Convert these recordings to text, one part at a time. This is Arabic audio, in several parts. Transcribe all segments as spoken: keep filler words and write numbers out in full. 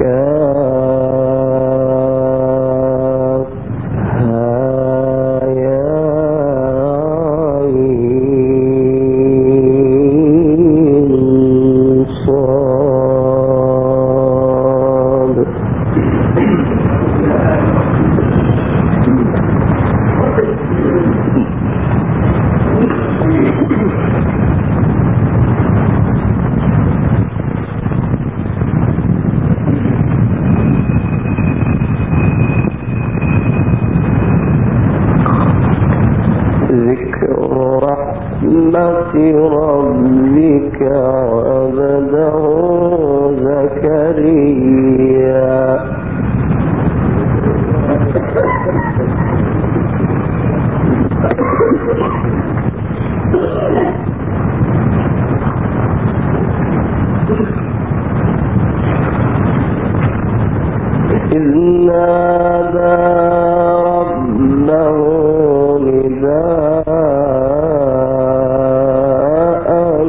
ربك عبده زكريا إذ نادى ربه نداء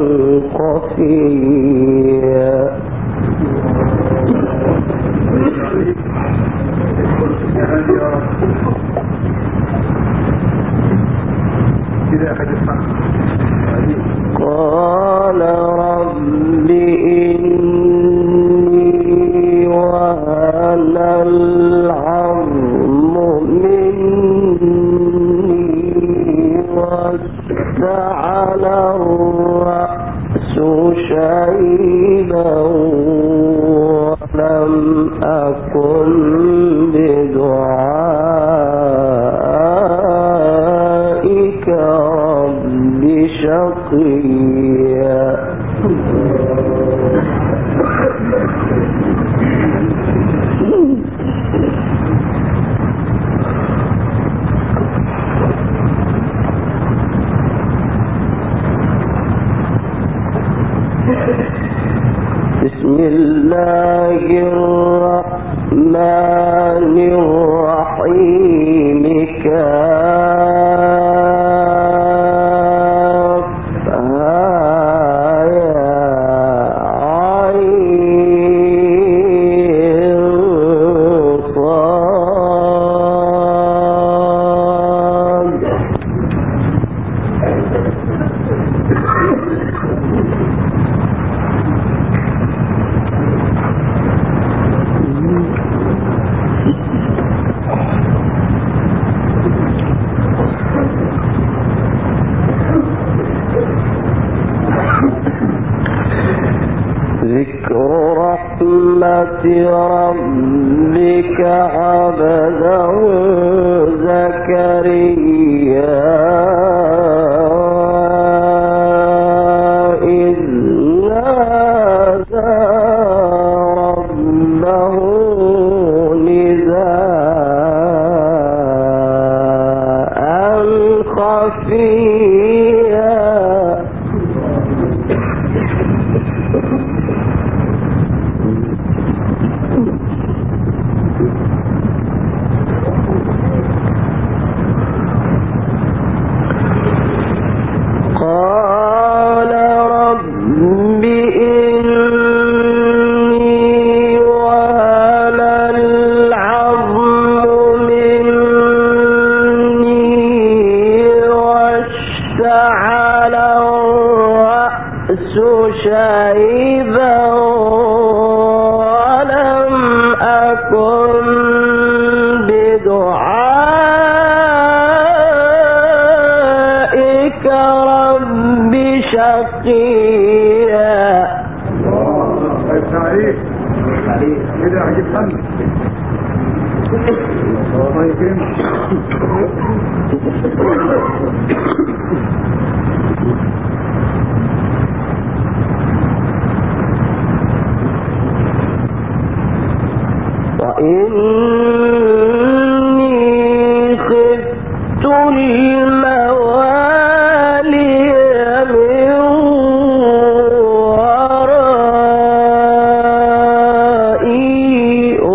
خفيا قال رب إني وهن العظم مني واشتعل الرأس شيبا ولم أكن بدعائك رب شقيا بسم الله الرحمن الرحيم كافها يا عين صاد ذكر رحمة ربك عبده زكريا إذ نادى ربه نداء خفيا قال رب إني وهن العظم مني واشتعل الرأس شيبا ولم أكن بدعائك رب شقيا. كده عجيب حمد طيبين وإني خفت الموالي من ورائي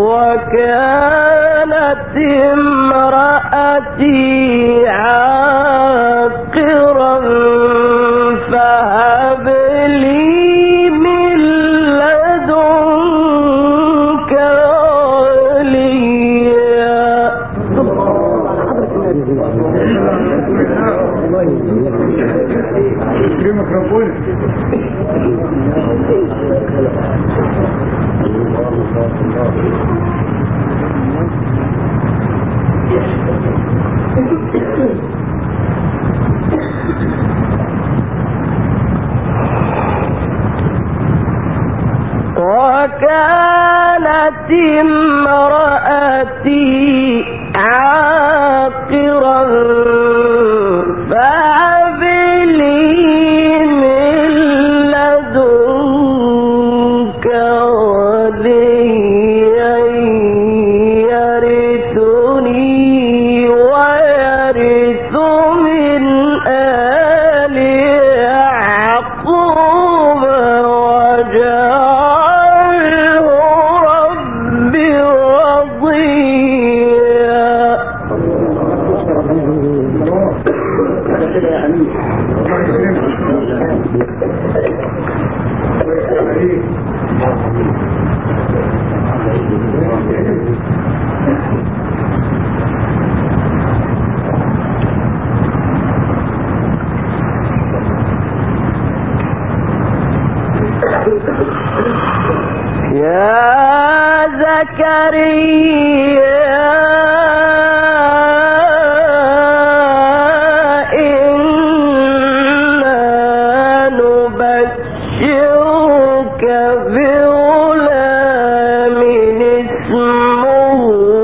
وكانت امرأتي عاقرا فهب لي من لدنك يكرمك ربنا. وكانت امرأتي عاقرا فهب لي من لدنك وليا يرثني ويرث من آل يعقوب واجعله ربي رضيا. يا زكريا إنا نبشرك بغلام اسمه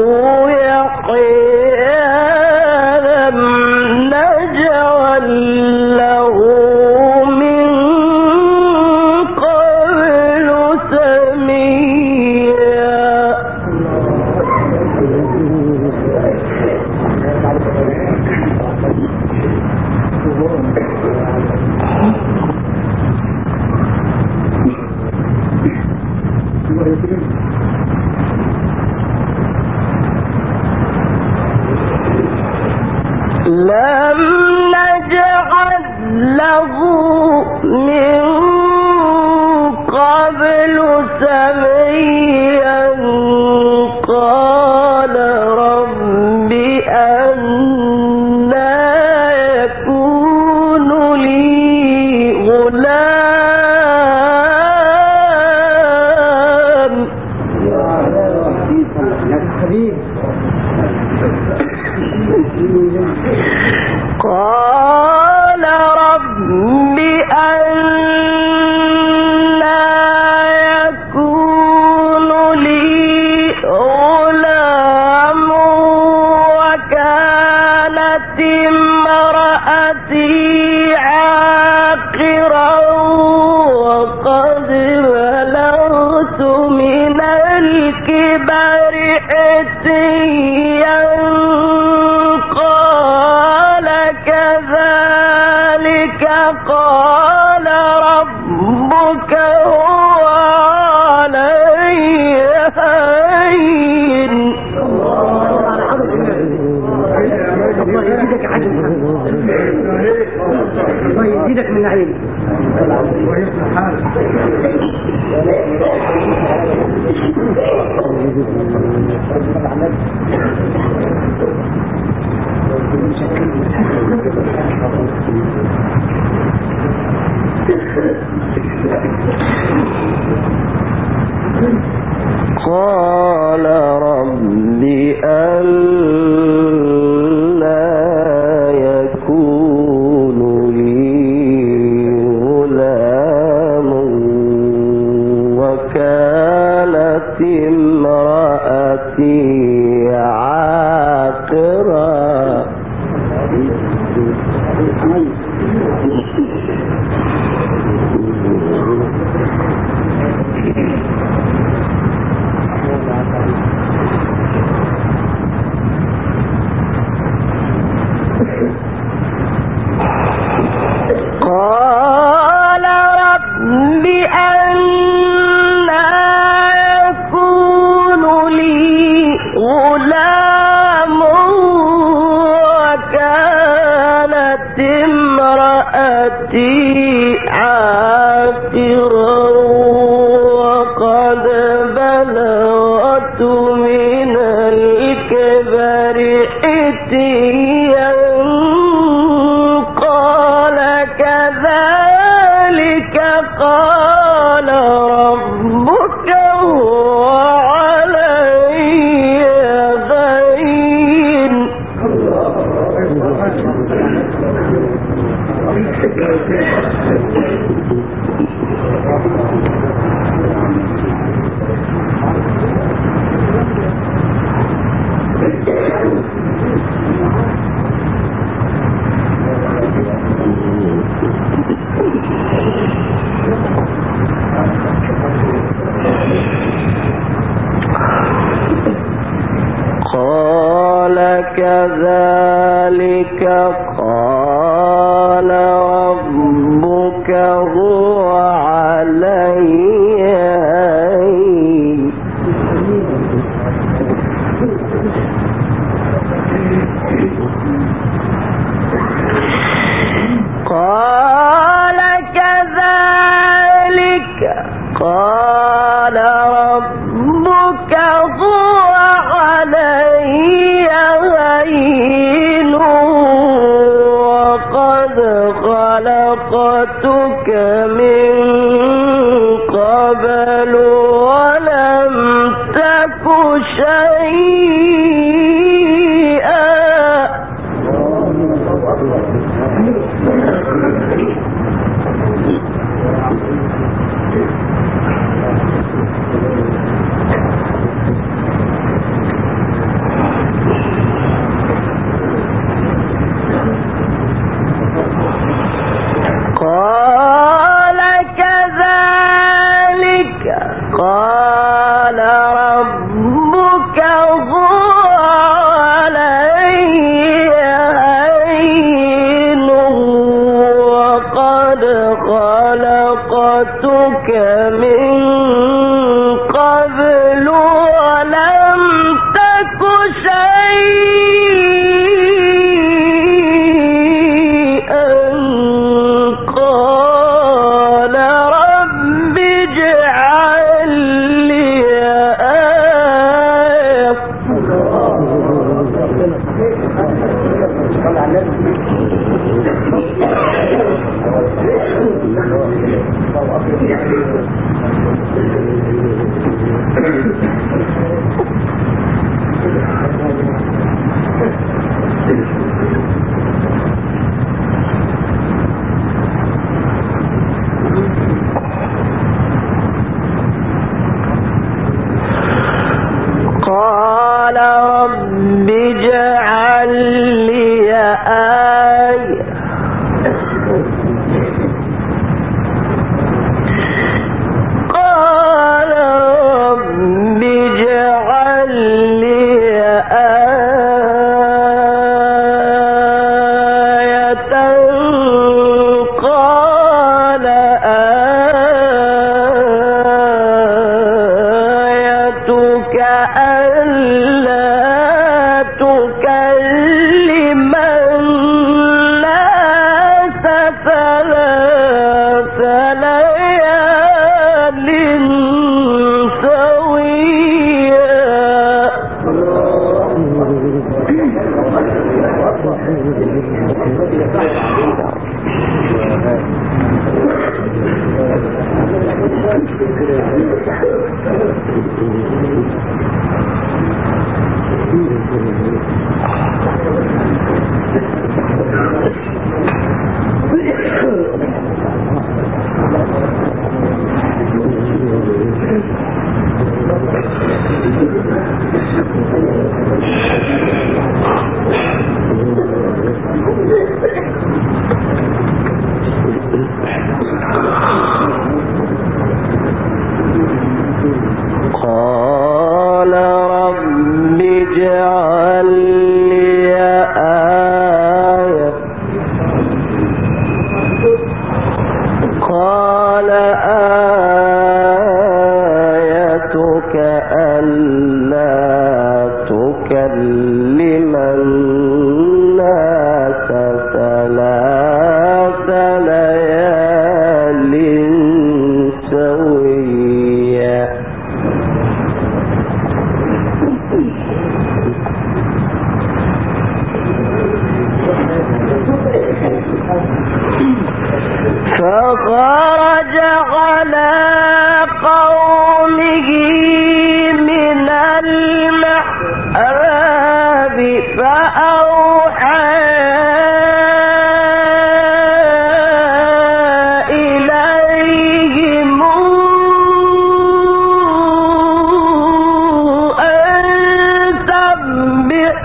يحيى لم نجعل له من قبل سميا. لم نجعل له من قبل سميا. قال رب أنى يكون لي غلام. قال رب أنى يكون لي غلام وكانت امرأتي عاقرا وقد بلغت من الكبر عتيا. قال كذلك قال ربك هو علي هين. الله يزيدك عجل، الله يزيدك من نعيم. قال رب أنى يكون لي غلام وكانت امرأتي عاقرا. قال رب أنى يكون لي غلام وكانت امرأتي عاقرا وقد بلغت من الكبر عتيا. قال كذلك كذلك قال ربك هو علي هين قال كذلك قال ربك هو علي هين وقد خلقتك من قبل ولم تك شيئا قال كذلك قال ربك هو علي هين وقد خلقتك من قبل ولم تك شيئا قال رب اجعل لي آية قال رب اجعل لي آية قال رب اجعل لي آية قال آيتك ألا تكلم الناس ثلاث ليال قال رب اجعل لي آية قال آيتك ألا تكلم الناس ثلاث ليال سويا فخرج على قومه من المحراب فأوحى إليهم أن سبحوا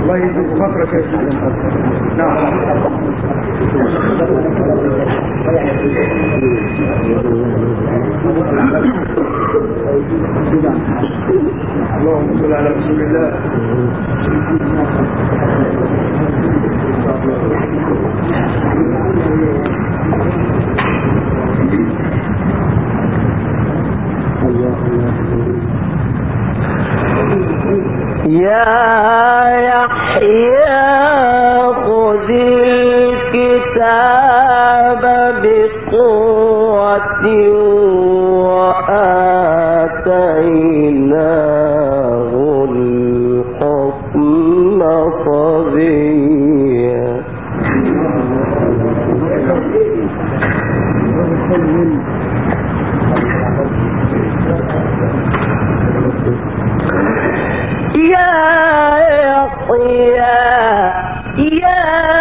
الله يجزيك فترة كيف. نعم. اللهم صل على رسول الله. يا يحيى خذ الكتاب بقوة وآتيناه الحكم صبيا. يا يحيى يا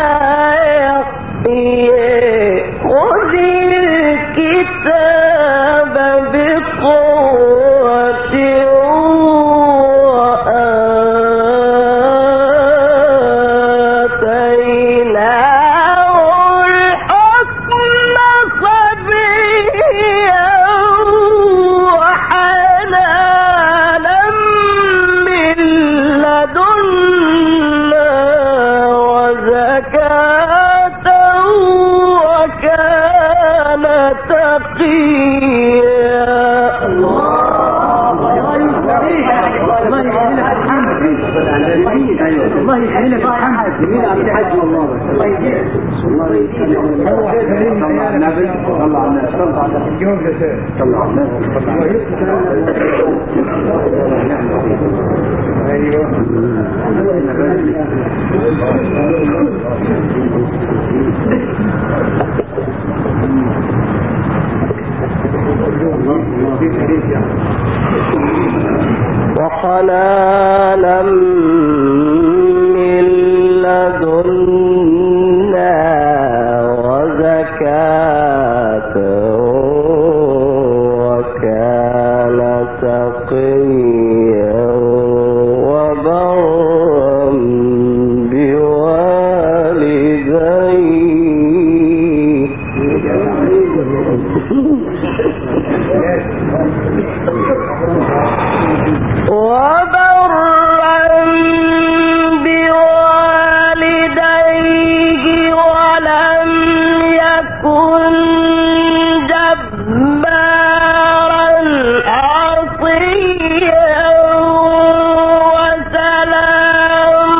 يحيى خذ الكتاب بقوة وآتيناه الحكم صبيا وحنانا من لدنا وزكاة وكان تقيا. الله يحييك محمد جميل عبد الحاج والله. الله يجزيك. الله يجزيك. هو صلى على النبي صلى على النبي صلى على النبي صلى على النبي. ايوه وحنانا من لدنا وزكاة وكان تقيا وبرا بوالديه. وبرا بوالديه ولم يكن جبارا عصيا وسلام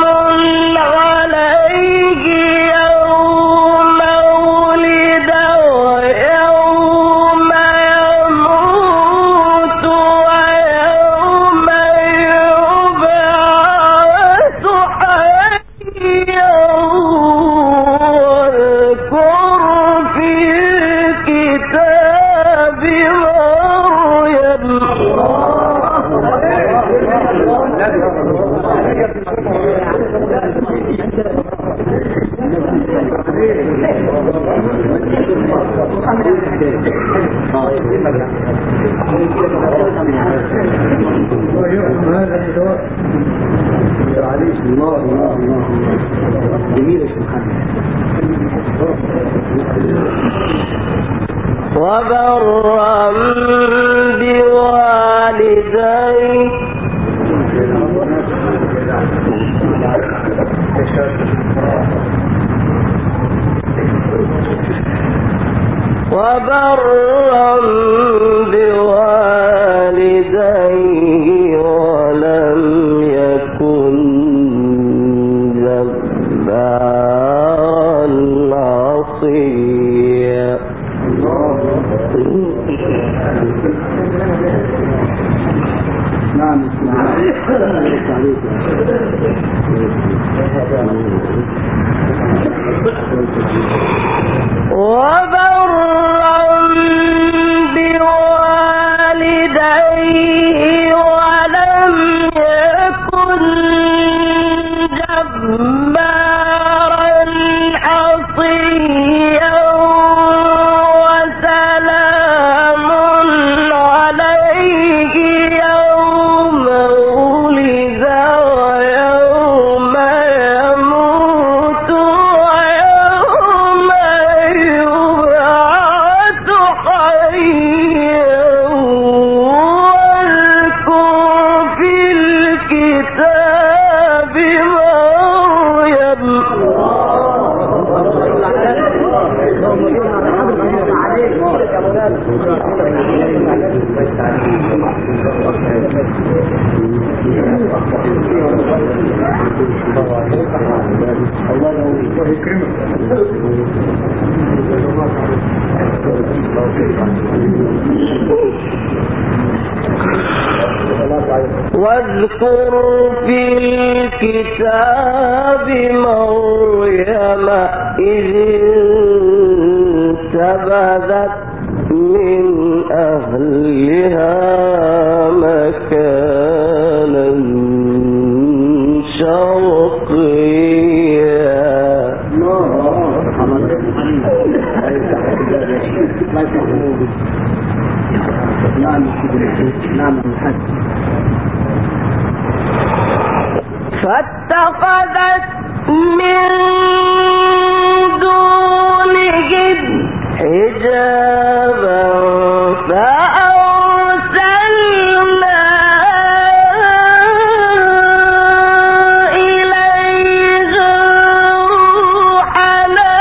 عليه يوم ولد ويوم يموت ويوم يبعث حيا. واذكر في الكتاب الله الله الله جميل محمد. وبرا بوالديه وبرا بوالديه ولم يكن جبارا عصيا. نعم وبرا بوالديه ولم يكن جبارا عصيا وسلام عليه يوم ولد ويوم واذكر في الكتاب مريم إذ انتبذت من أهلها مكانا شرقيا. فاتخذت من دونهم حجابا فأرسلنا إليها روحنا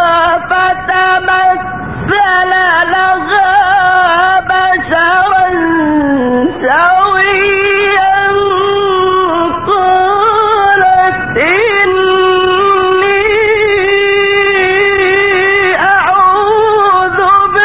فتمثل لها بشرا سويا قالت إني أعوذ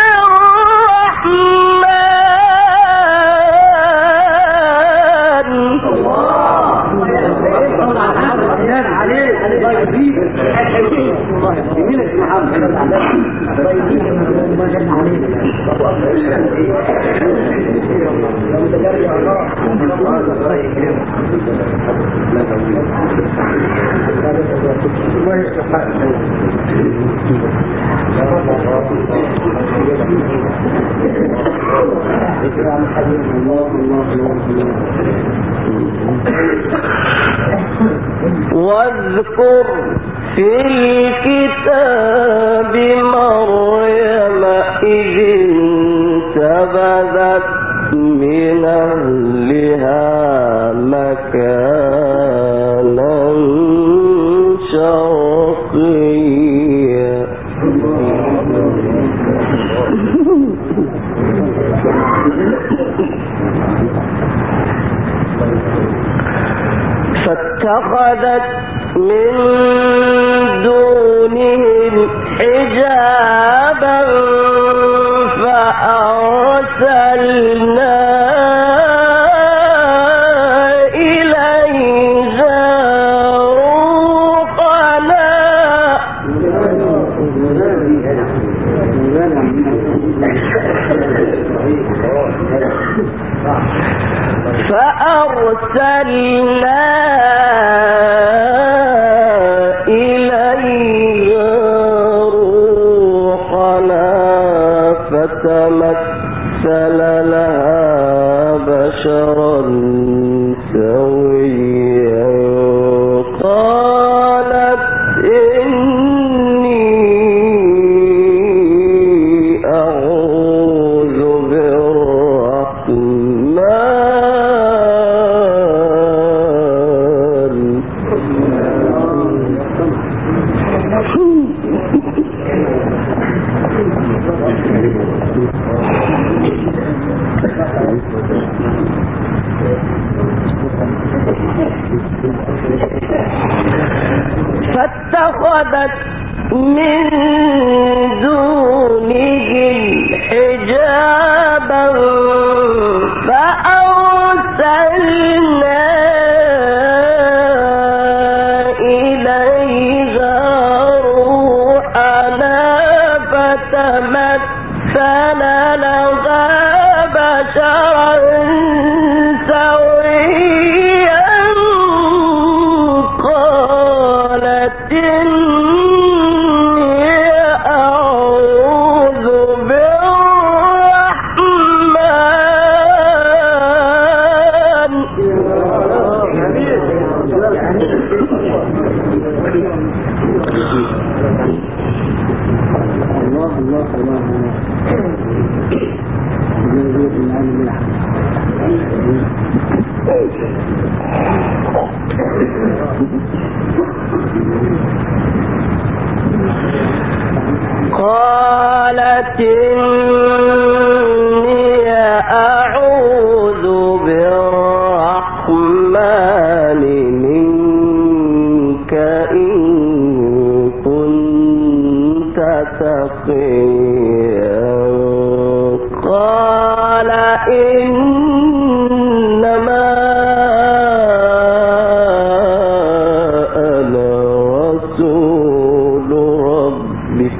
واذكر في الكتاب مريم إذ انتبذت من أهلها مكانا شرقيا. فاتخذت من دونهم حجابا فأرسلنا إليها روحنا فأرسلنا إليها روحنا فتمثل لها بشرا سويا قالت إني أعوذ فاتخذت من دونهم حجابا فأرسلنا إليها روحنا فتمثل لها بشرا سويا قالت إني أعوذ بالرحمن. الله الله الله قالت إني أعوذ بالرحمن منك تقيا قال إنما أنا رسول ربك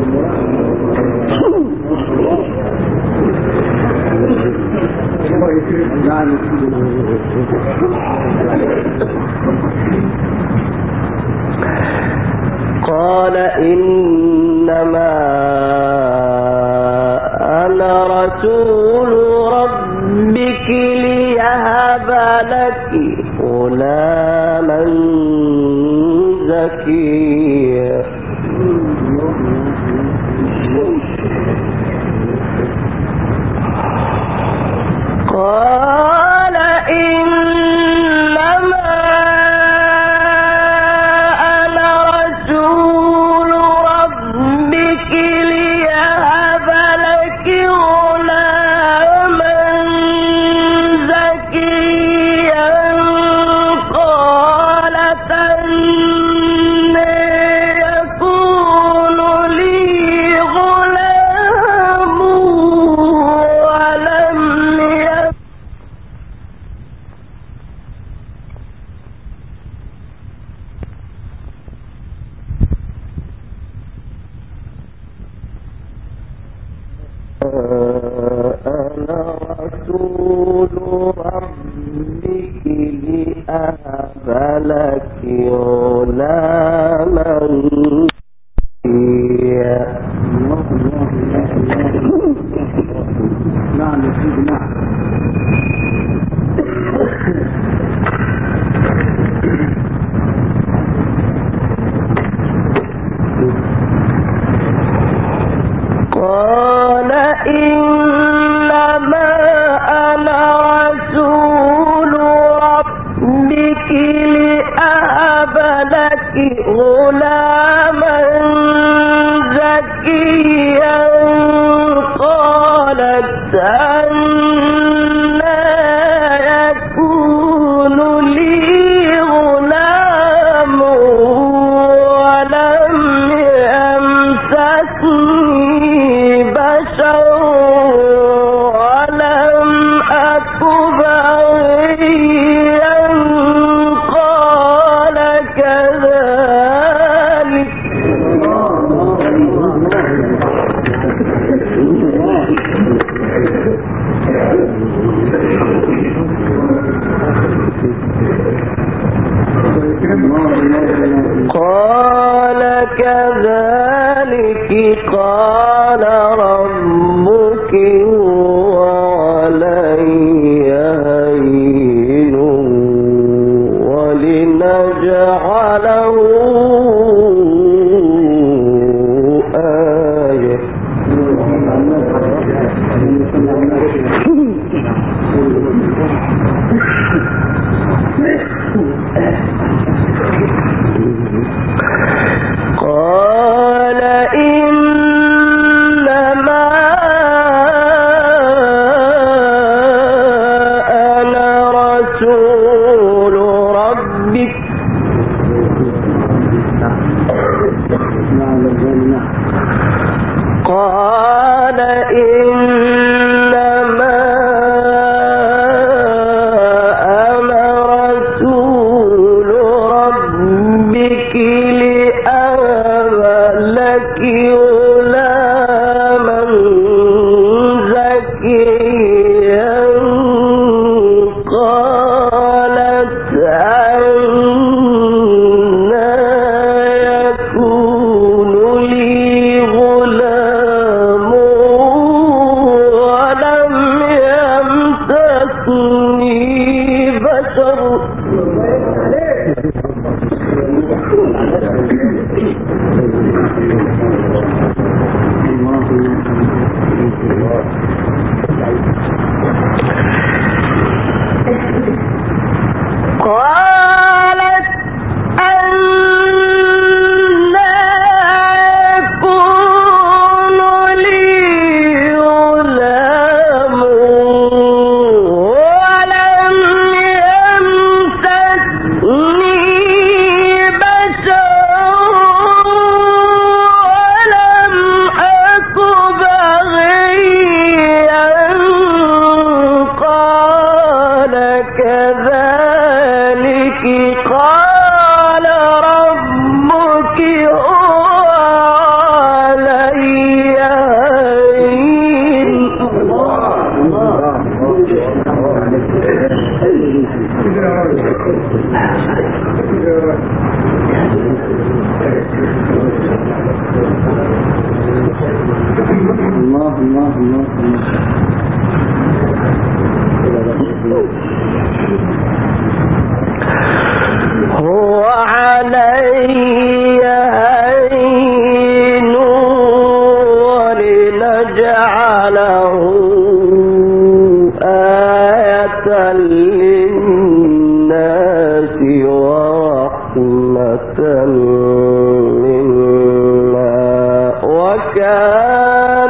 قال إنما أنا رسول ربك ليهب لك غلاما زكيا قال إنما أنا رسول ربك ليهب لك غلاما زكيا قالت أنى يكون لي غلام ولم يكن أنا رسول ربك لأهب لك غلاما زكيا نعم يا سيدي نعم قال إنما أنا رسول ربك لأهب لك غلاما زكيا قالت أنى يكون لي غلام ولم يمسسني بشر ولم أك بغيا قال كذلك قال كذلك قال ربك هو علي هين ولنجعله آية قال إنما أنا رسول ربك قال إنما أنا رسول ربك لأهب لك غلاما زكيا قالت أنى يكون لي غلام منا وكان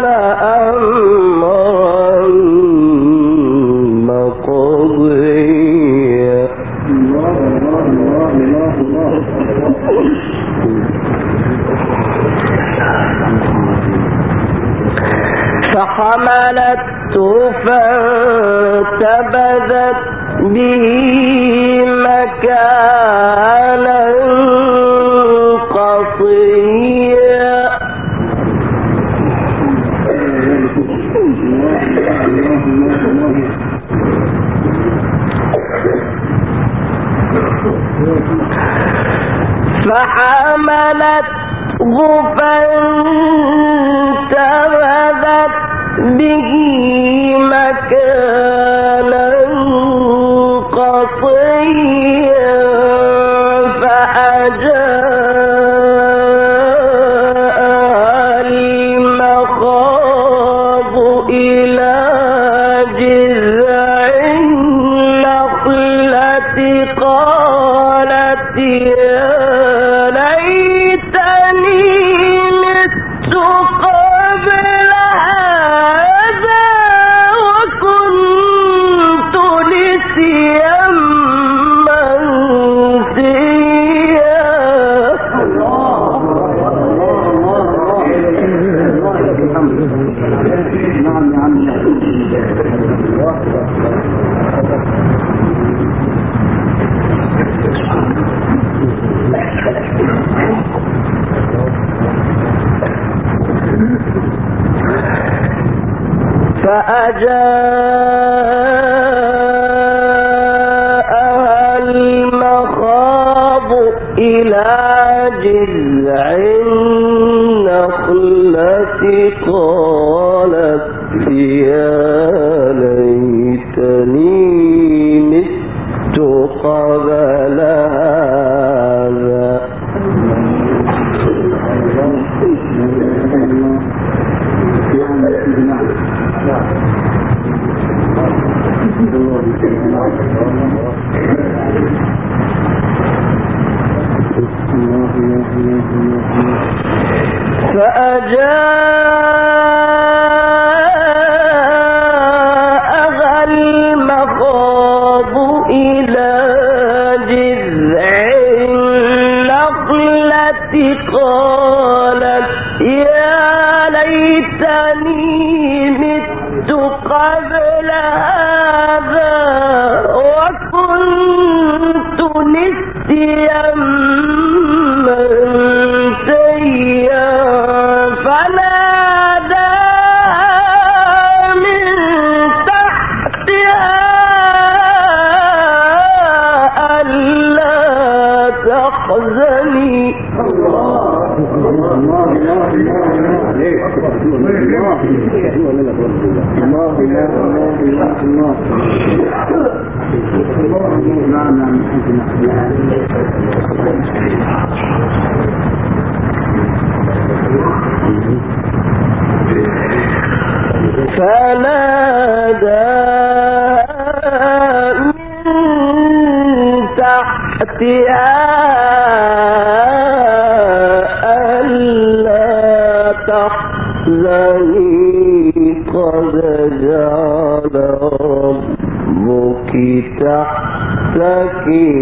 أمرا مقضيا. فحملته فانتبذت به مكانا قصيا. فحملته فانتبذت به مكانا قصيا فأجاء المخاض إلى جذع النخلة قالت يا ليتني مت قبل هذا وكنت نسيا منسيا. فأجاءها المخاض إلى جذع النخلة قالت يا ليتني مت قبل هذا فأجاءها المخاض إلى جذع النخلة قالت يا ليتني مت قبل هذا وكنت نسيا منسيا. فناداها من تحتها ألا تحزني فناداها من تحتها ألا تحزني قد جعل ربك تحتك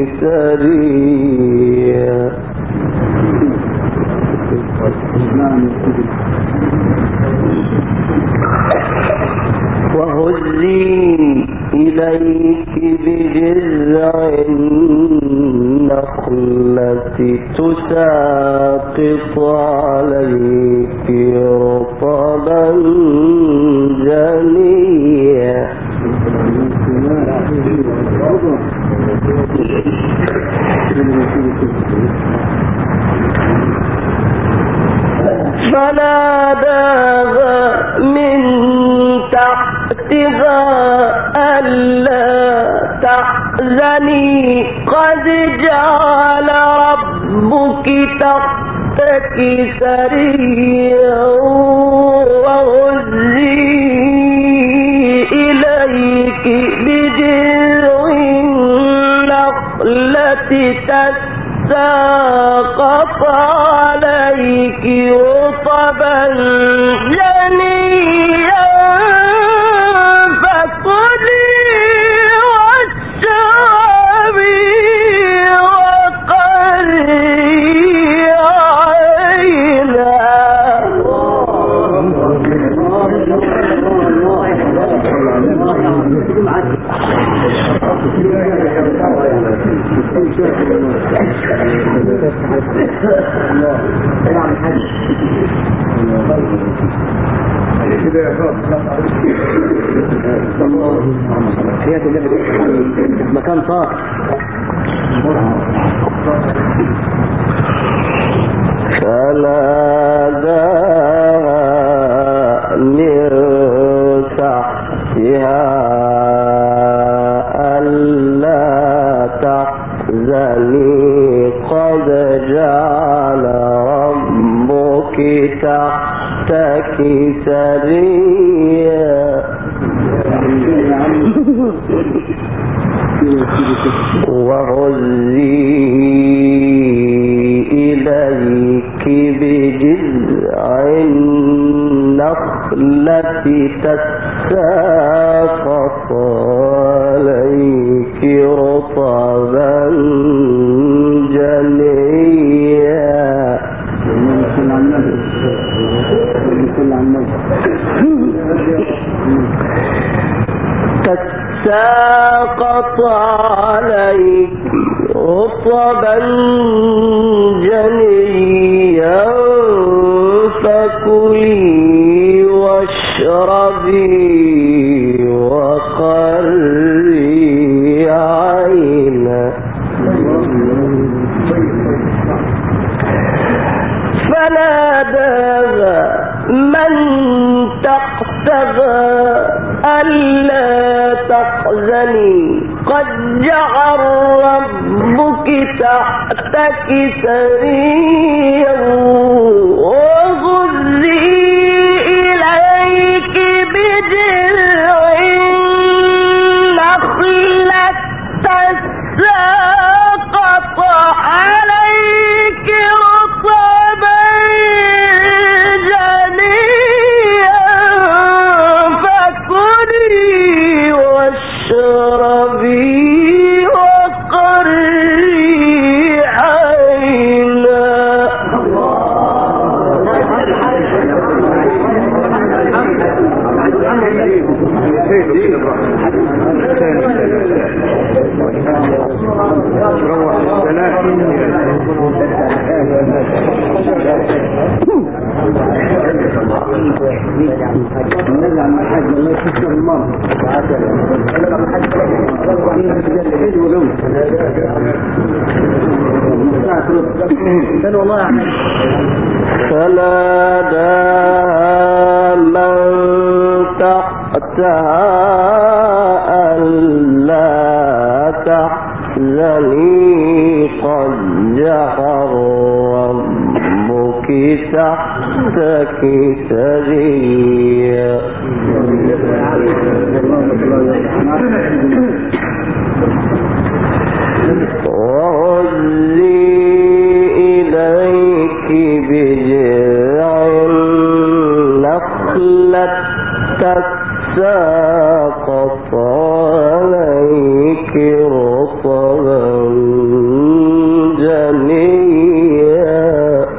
سريا. وهزي إليك بجذع النخلة تساقط عليك رطبا جنيا. فناداها من تحتها ألا تحزني قد جعل ربك تحتك سريا. وهزي إليك بجذع النخلة تساقط تساقط عليك رطبا جنيا فكلي واشربي وقري عينا. مكان طاق فناداها من تحتها ألا تحزني قد جعل ربك تحتك سريا وهزي إليك بجذع النخلة تساقط عليك رطبا جنيا. تساقط عليك رطبا جنيا فكلي واشربي وقري عينا. فناداها من تحتها ألا تحزني قد جعل ربك تحتك سريا وهزي إليك بجذع النخلة تساقط عليك رطبا جنيا فكلي واشربي وقري عينا. فناداها من تحتها ألا تحزني قد جعل ربك تحتك سريا وهزي إليك بجذع النخلة تساقط عليك رطبا جنيا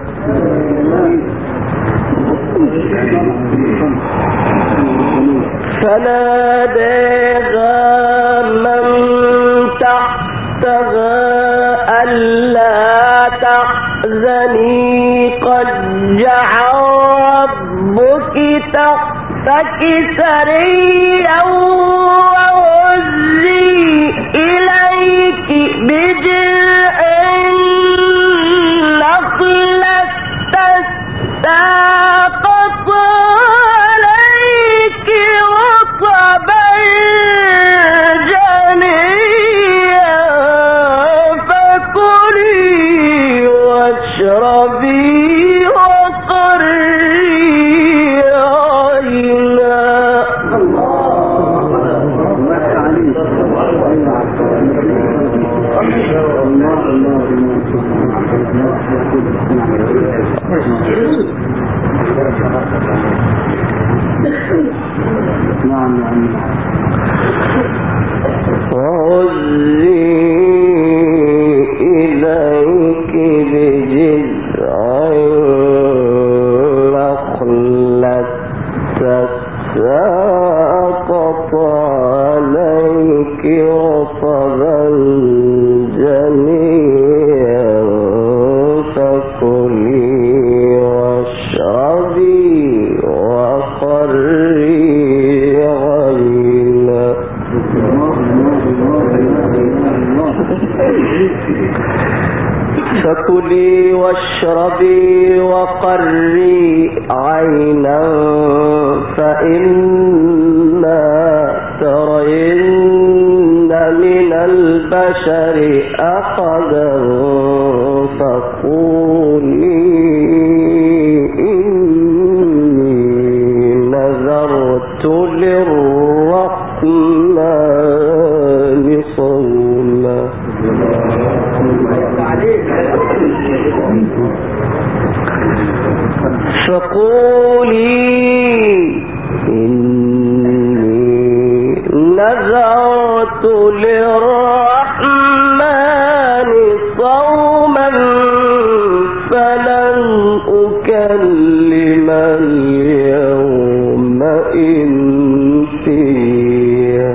فناداها من تحتها ألا تحزني قد جعل ربك تحتك سريا وهزي إليك بجذع النخلة تساقط عليك رطبا جنيا فكلي واشربي وقري عينا. نعم نعم وهزي إليك بجذع النخلة تساقط عليك رطبا جنيا فكلي واشربي وقري عينا فكلي واشربي وقري عينا فإنا ترين من البشر أحدا فقولي إني نذرت للرحمن صوما فقولي إني نذرت للرحمن صوما فلن أكلم اليوم إنسيا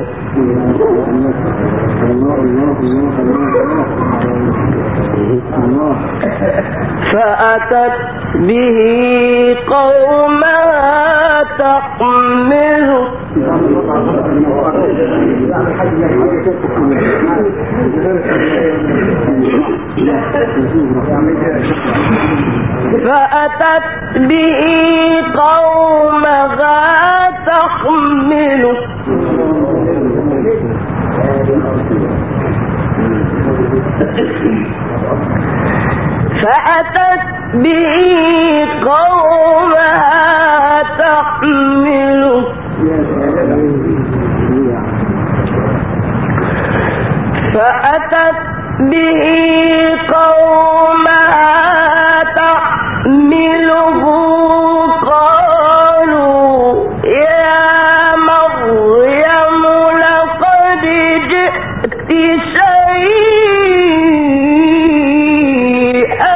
فأتت به قومها تحمله فأتت به قومها تحمله فأتت به قومها تحمله فأتت به قومها تحمله قالوا يا مريم لقد جئت شيئا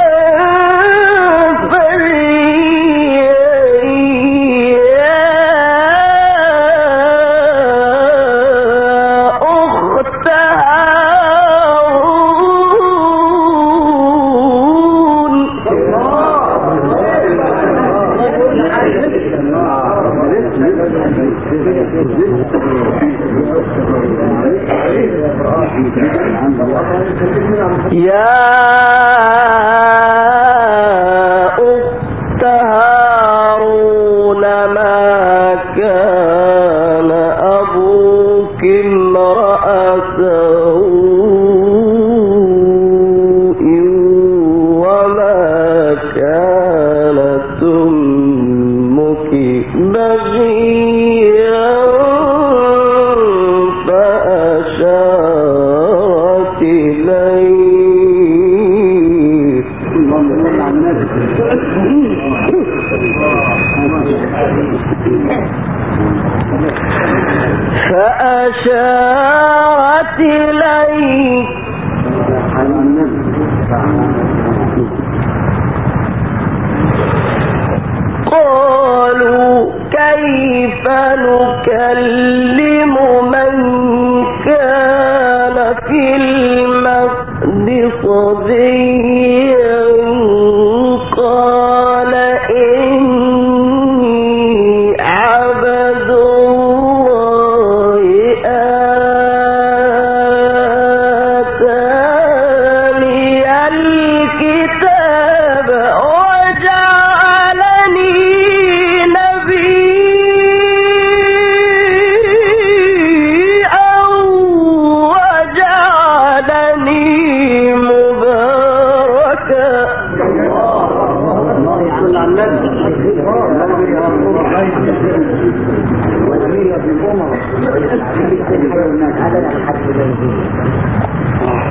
يا أخت هارون ما كان أبوك امرأ سوء وما كانت أمك بغيا فأشارت إليه فأشارت إليه قالوا كيف نكلم من كان في المهد صبيا قال إني عبد الله آتاني الكتاب وجعلني نبيا وجعلني مباركا.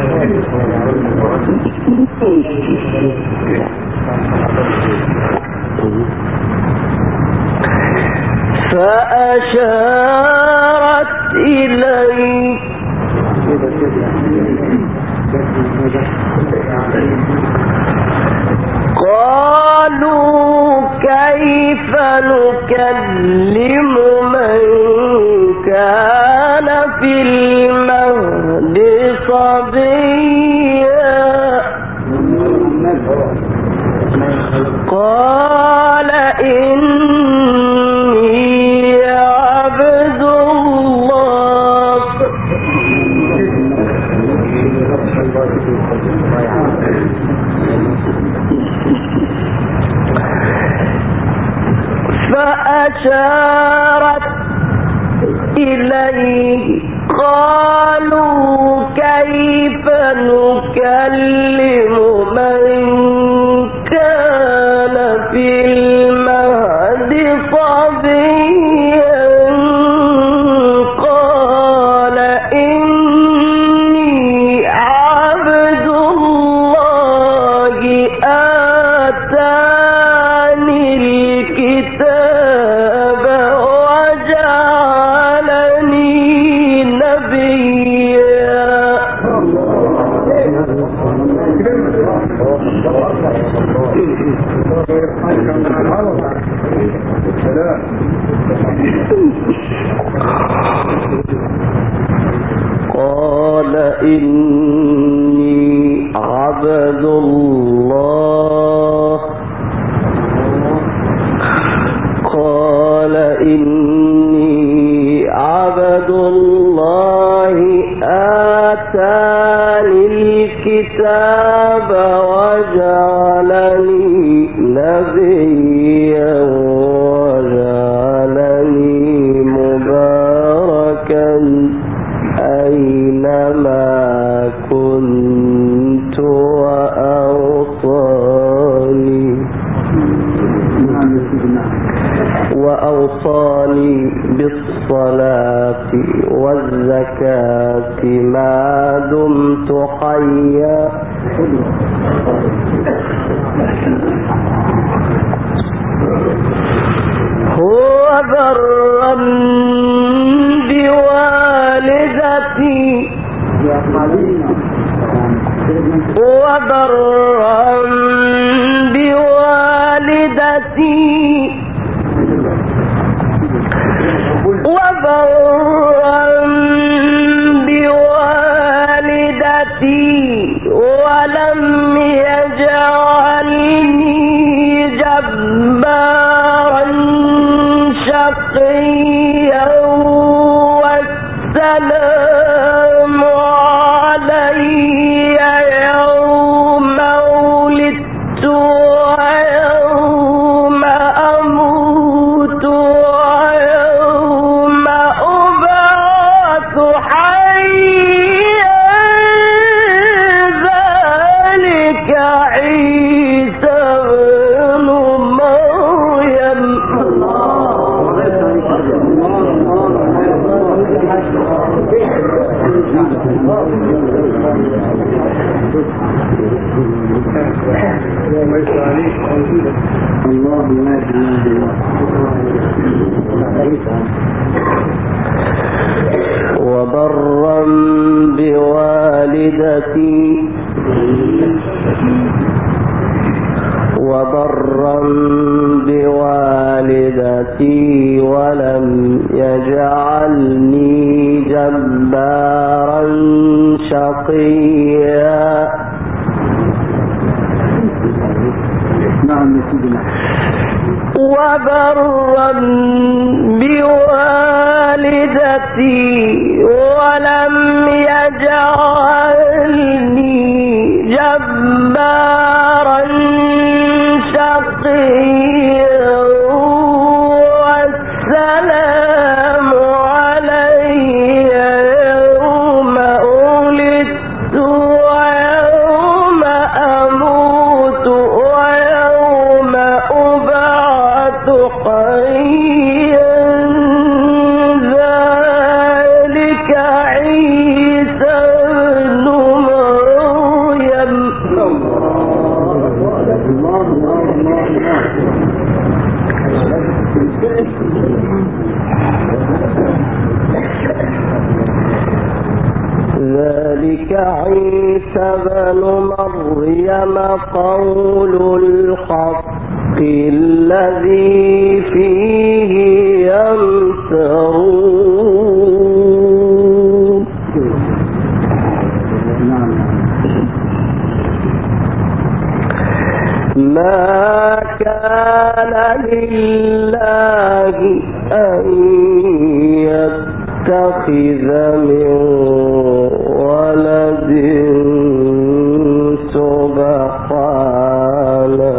فأشارت إليه قالوا كيف نكلم من كان في المهد صبيا قال إني عبد الله فأشارت إليه قالوا كيف نكلم من كان في المهد صبيا قال إني عبد الله آتاني الكتاب وجعلني نبيا قال إني عبد الله قال إني عبد الله آتاني الكتاب وجعلني نبيا وجعلني مباركا أينما كنت وأوصاني وأوصاني بالصلاة والزكاة ما دمت حيا هو برا بوالدتي وبرا بوالدتي وبرا بوالدتي ولم يجعلني جبارا شقيا والسلام علي يوم ولدت ويوم أموت ويوم أبعث حيا ذلك عيسى بن مريم وبرا بوالدتي وبرا بوالدتي ولم يجعلني جبارا شقيا وبرا بوالدتي ولم يجعلني جبارا شقيا والسلام علي يوم ولدت ويوم أموت ويوم أبعث حيا ذلك عيسى بن مريم الله الله الله ذلك عيسى بن مريم قول الحق الذي فيه يمترون ما كان لله أن يتخذ من ولد سبحانه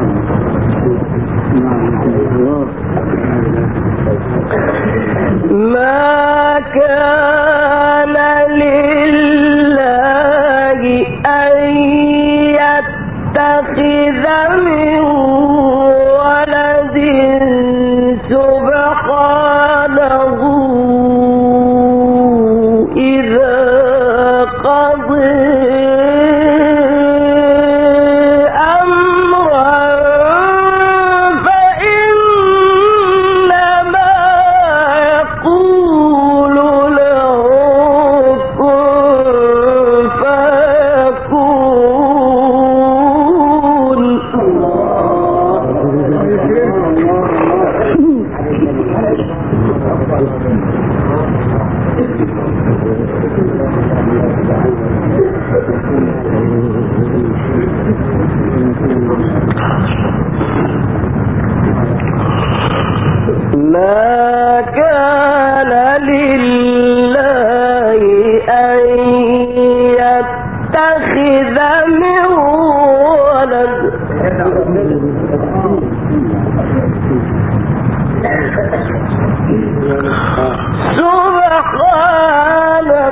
ما كان لله أن يتخذ من ولد سبحانه إذا قضى أمرا فإنما يقول له كن فيكون. ما كان لله أن يتخذ من ولد سبحانه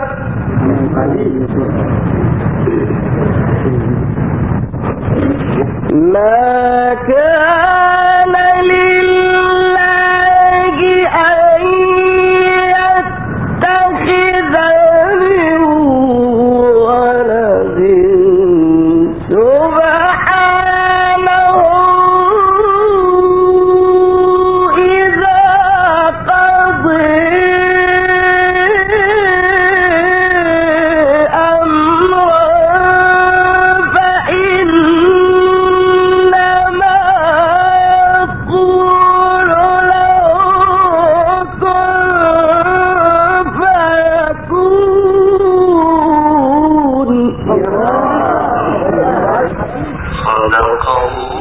ما كان لله أن يتخذ من ولد سبحانه إذا قضى صدق الله